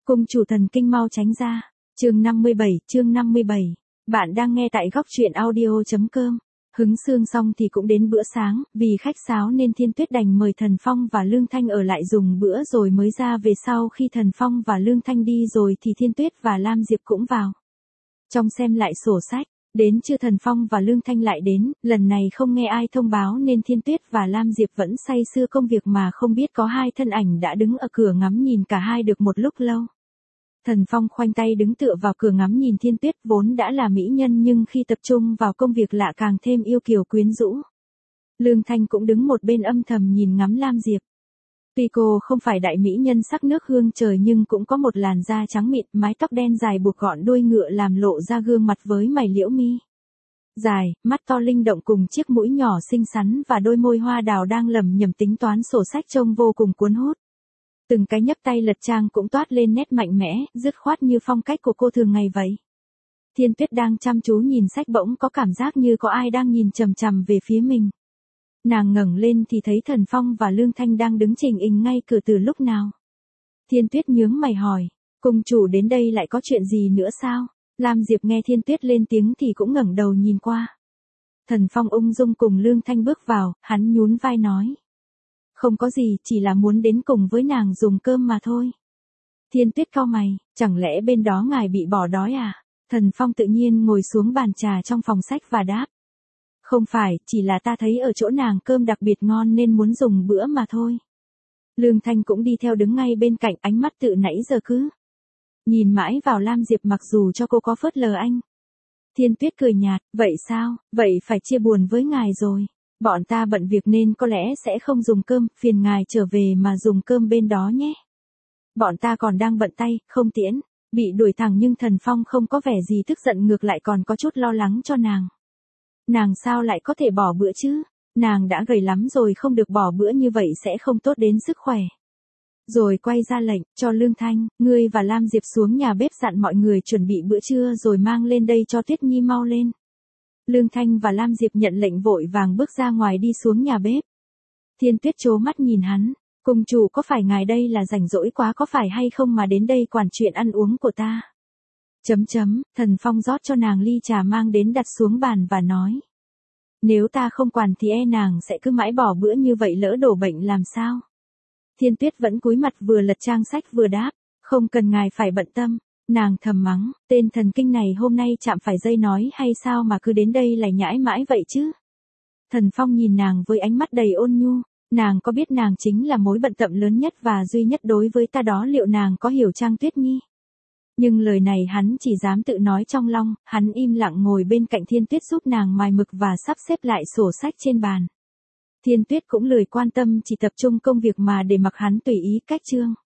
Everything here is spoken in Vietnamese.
Cung chủ thần kinh mau tránh ra. Chương 57. Bạn đang nghe tại góc truyện audio.com. Hứng xương xong thì cũng đến bữa sáng, vì khách sáo nên Thiên Tuyết đành mời Thần Phong và Lương Thanh ở lại dùng bữa rồi mới ra về. Sau khi Thần Phong và Lương Thanh đi rồi thì Thiên Tuyết và Lam Diệp cũng vào trong xem lại sổ sách. Đến trưa Thần Phong và Lương Thanh lại đến, lần này không nghe ai thông báo nên Thiên Tuyết và Lam Diệp vẫn say sưa công việc mà không biết có hai thân ảnh đã đứng ở cửa ngắm nhìn cả hai được một lúc lâu. Thần Phong khoanh tay đứng tựa vào cửa ngắm nhìn Thiên Tuyết vốn đã là mỹ nhân nhưng khi tập trung vào công việc lạ càng thêm yêu kiều quyến rũ. Lương Thanh cũng đứng một bên âm thầm nhìn ngắm Lam Diệp. Tuy cô không phải đại mỹ nhân sắc nước hương trời nhưng cũng có một làn da trắng mịn, mái tóc đen dài buộc gọn đuôi ngựa làm lộ ra gương mặt với mày liễu mi dài, mắt to linh động cùng chiếc mũi nhỏ xinh xắn và đôi môi hoa đào đang lẩm nhẩm tính toán sổ sách trông vô cùng cuốn hút. Từng cái nhấc tay lật trang cũng toát lên nét mạnh mẽ, dứt khoát như phong cách của cô thường ngày vậy. Thiên Tuyết đang chăm chú nhìn sách bỗng có cảm giác như có ai đang nhìn chằm chằm về phía mình. Nàng ngẩng lên thì thấy Thần Phong và Lương Thanh đang đứng chình ình ngay cửa từ lúc nào. Thiên Tuyết nhướng mày hỏi, cung chủ đến đây lại có chuyện gì nữa sao? Lam Diệp nghe Thiên Tuyết lên tiếng thì cũng ngẩng đầu nhìn qua. Thần Phong ung dung cùng Lương Thanh bước vào, hắn nhún vai nói. Không có gì, chỉ là muốn đến cùng với nàng dùng cơm mà thôi. Thiên Tuyết cau mày, chẳng lẽ bên đó ngài bị bỏ đói à? Thần Phong tự nhiên ngồi xuống bàn trà trong phòng sách và đáp. Không phải, chỉ là ta thấy ở chỗ nàng cơm đặc biệt ngon nên muốn dùng bữa mà thôi. Lương Thanh cũng đi theo đứng ngay bên cạnh, ánh mắt tự nãy giờ cứ nhìn mãi vào Lam Diệp mặc dù cho cô có phớt lờ anh. Thiên Tuyết cười nhạt, vậy sao, vậy phải chia buồn với ngài rồi. Bọn ta bận việc nên có lẽ sẽ không dùng cơm, phiền ngài trở về mà dùng cơm bên đó nhé. Bọn ta còn đang bận tay, không tiễn. Bị đuổi thẳng nhưng Thần Phong không có vẻ gì tức giận, ngược lại còn có chút lo lắng cho nàng. Nàng sao lại có thể bỏ bữa chứ? Nàng đã gầy lắm rồi, không được bỏ bữa như vậy sẽ không tốt đến sức khỏe. Rồi quay ra lệnh cho Lương Thanh, ngươi và Lam Diệp xuống nhà bếp dặn mọi người chuẩn bị bữa trưa rồi mang lên đây cho Tuyết Nhi mau lên. Lương Thanh và Lam Diệp nhận lệnh vội vàng bước ra ngoài đi xuống nhà bếp. Thiên Tuyết trố mắt nhìn hắn, cung chủ có phải ngài đây là rảnh rỗi quá có phải hay không mà đến đây quản chuyện ăn uống của ta? Thần Phong rót cho nàng ly trà mang đến đặt xuống bàn và nói. Nếu ta không quản thì e nàng sẽ cứ mãi bỏ bữa như vậy, lỡ đổ bệnh làm sao? Thiên Tuyết vẫn cúi mặt vừa lật trang sách vừa đáp, không cần ngài phải bận tâm. Nàng thầm mắng, tên thần kinh này hôm nay chạm phải dây nói hay sao mà cứ đến đây lại nhãi mãi vậy chứ? Thần Phong nhìn nàng với ánh mắt đầy ôn nhu, nàng có biết nàng chính là mối bận tâm lớn nhất và duy nhất đối với ta đó, liệu nàng có hiểu Trang Tuyết Nhi? Nhưng lời này hắn chỉ dám tự nói trong lòng, hắn im lặng ngồi bên cạnh Thiên Tuyết giúp nàng mài mực và sắp xếp lại sổ sách trên bàn. Thiên Tuyết cũng lười quan tâm, chỉ tập trung công việc mà để mặc hắn tùy ý cách chương.